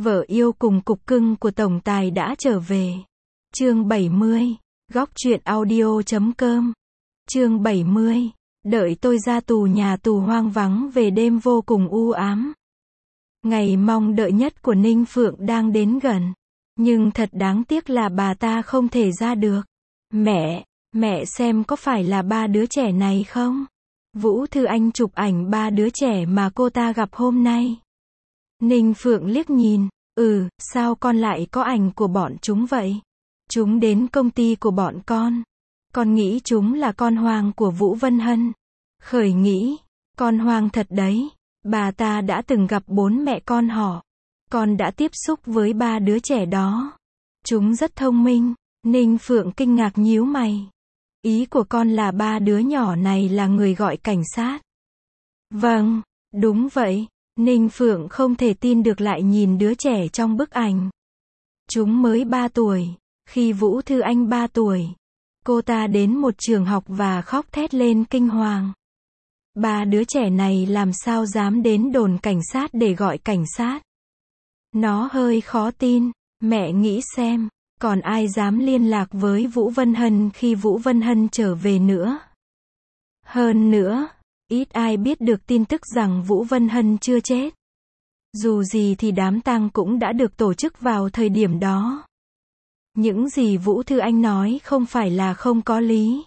Vợ yêu cùng cục cưng của tổng tài đã trở về. Chương 70. Góc truyện audio.com. Chương 70. Đợi tôi ra tù, nhà tù hoang vắng về đêm vô cùng u ám. Ngày mong đợi nhất của Ninh Phượng đang đến gần. Nhưng thật đáng tiếc là bà ta không thể ra được. Mẹ xem có phải là ba đứa trẻ này không? Vũ Thư Anh chụp ảnh ba đứa trẻ mà cô ta gặp hôm nay. Ninh Phượng liếc nhìn, sao con lại có ảnh của bọn chúng vậy? Chúng đến công ty của bọn con nghĩ chúng là con hoang của Vũ Vân Hân. Khởi nghĩ, con hoang thật đấy, bà ta đã từng gặp 4 mẹ con họ. Con đã tiếp xúc với ba đứa trẻ đó. Chúng rất thông minh. Ninh Phượng kinh ngạc nhíu mày. Ý của con là ba đứa nhỏ này là người gọi cảnh sát? Vâng, đúng vậy. Ninh Phượng không thể tin được, lại nhìn đứa trẻ trong bức ảnh. Chúng mới 3 tuổi. Khi Vũ Thư Anh 3 tuổi, cô ta đến một trường học và khóc thét lên kinh hoàng. Ba đứa trẻ này làm sao dám đến đồn cảnh sát để gọi cảnh sát? Nó hơi khó tin. Mẹ nghĩ xem, còn ai dám liên lạc với Vũ Vân Hân khi Vũ Vân Hân trở về nữa? Hơn nữa, ít ai biết được tin tức rằng Vũ Vân Hân chưa chết. Dù gì thì đám tang cũng đã được tổ chức vào thời điểm đó. Những gì Vũ Thư Anh nói không phải là không có lý.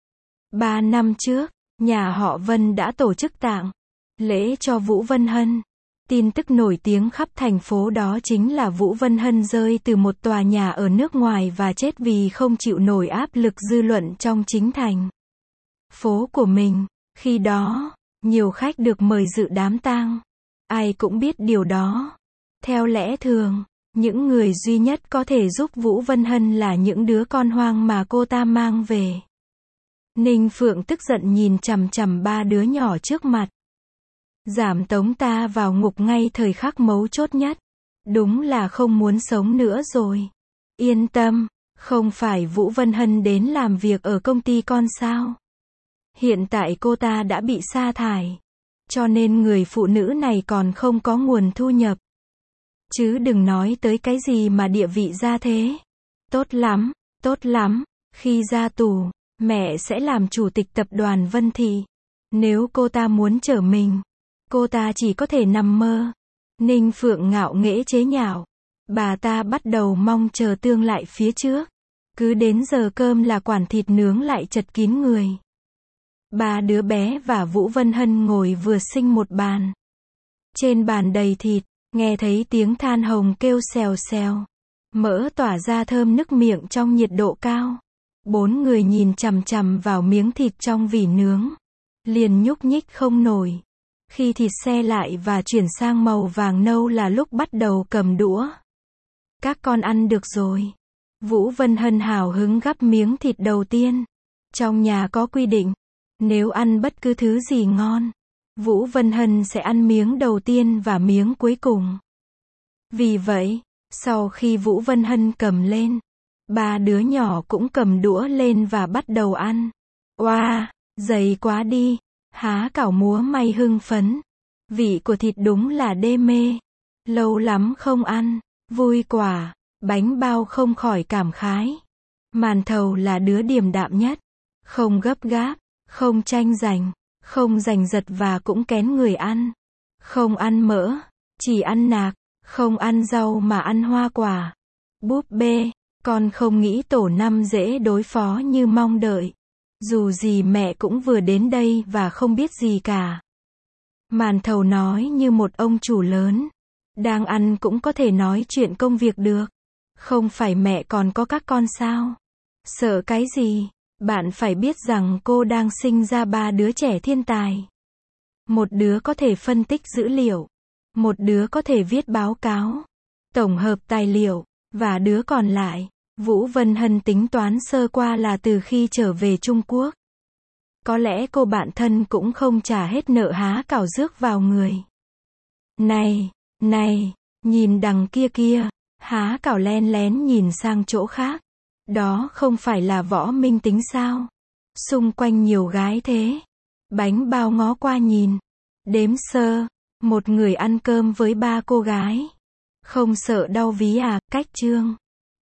3 năm trước, nhà họ Vân đã tổ chức tang lễ cho Vũ Vân Hân. Tin tức nổi tiếng khắp thành phố đó chính là Vũ Vân Hân rơi từ một tòa nhà ở nước ngoài và chết vì không chịu nổi áp lực dư luận trong chính thành phố của mình. Khi đó, nhiều khách được mời dự đám tang. Ai cũng biết điều đó. Theo lẽ thường, những người duy nhất có thể giúp Vũ Vân Hân là những đứa con hoang mà cô ta mang về. Ninh Phượng tức giận nhìn chằm chằm ba đứa nhỏ trước mặt. Giảm tống ta vào ngục ngay thời khắc mấu chốt nhất. Đúng là không muốn sống nữa rồi. Yên tâm, không phải Vũ Vân Hân đến làm việc ở công ty con sao? Hiện tại cô ta đã bị sa thải. Cho nên người phụ nữ này còn không có nguồn thu nhập. Chứ đừng nói tới cái gì mà địa vị ra thế. Tốt lắm. Khi ra tù, mẹ sẽ làm chủ tịch tập đoàn Vân Thị. Nếu cô ta muốn trở mình, cô ta chỉ có thể nằm mơ. Ninh Phượng ngạo nghễ chế nhạo. Bà ta bắt đầu mong chờ tương lại phía trước. Cứ đến giờ cơm là quản thịt nướng lại chật kín người. Ba đứa bé và Vũ Vân Hân ngồi vừa sinh một bàn. Trên bàn đầy thịt, nghe thấy tiếng than hồng kêu xèo xèo. Mỡ tỏa ra thơm nức miệng trong nhiệt độ cao. 4 người nhìn chằm chằm vào miếng thịt trong vỉ nướng. Liền nhúc nhích không nổi. Khi thịt se lại và chuyển sang màu vàng nâu là lúc bắt đầu cầm đũa. Các con ăn được rồi. Vũ Vân Hân hào hứng gắp miếng thịt đầu tiên. Trong nhà có quy định, nếu ăn bất cứ thứ gì ngon, Vũ Vân Hân sẽ ăn miếng đầu tiên và miếng cuối cùng. Vì vậy, sau khi Vũ Vân Hân cầm lên, ba đứa nhỏ cũng cầm đũa lên và bắt đầu ăn. Oa, dày quá đi. Há cảo múa may hưng phấn. Vị của thịt đúng là đê mê. Lâu lắm không ăn. Vui quả. Bánh bao không khỏi cảm khái. Màn thầu là đứa điềm đạm nhất. Không gấp gáp, không tranh giành, không giành giật và cũng kén người ăn. Không ăn mỡ, chỉ ăn nạc, không ăn rau mà ăn hoa quả. Búp bê, con không nghĩ tổ 5 dễ đối phó như mong đợi. Dù gì mẹ cũng vừa đến đây và không biết gì cả. Màn thầu nói như một ông chủ lớn. Đang ăn cũng có thể nói chuyện công việc được. Không phải mẹ còn có các con sao? Sợ cái gì? Bạn phải biết rằng cô đang sinh ra 3 đứa trẻ thiên tài. Một đứa có thể phân tích dữ liệu. Một đứa có thể viết báo cáo, tổng hợp tài liệu. Và đứa còn lại, Vũ Vân Hân tính toán sơ qua là từ khi trở về Trung Quốc. Có lẽ cô bạn thân cũng không trả hết nợ há cảo rước vào người. Này, nhìn đằng kia kia. Há cảo len lén nhìn sang chỗ khác. Đó không phải là Võ Minh Tính sao? Xung quanh nhiều gái thế. Bánh bao ngó qua nhìn. Đếm sơ, một người ăn cơm với 3 cô gái. Không sợ đau ví à, cách chương.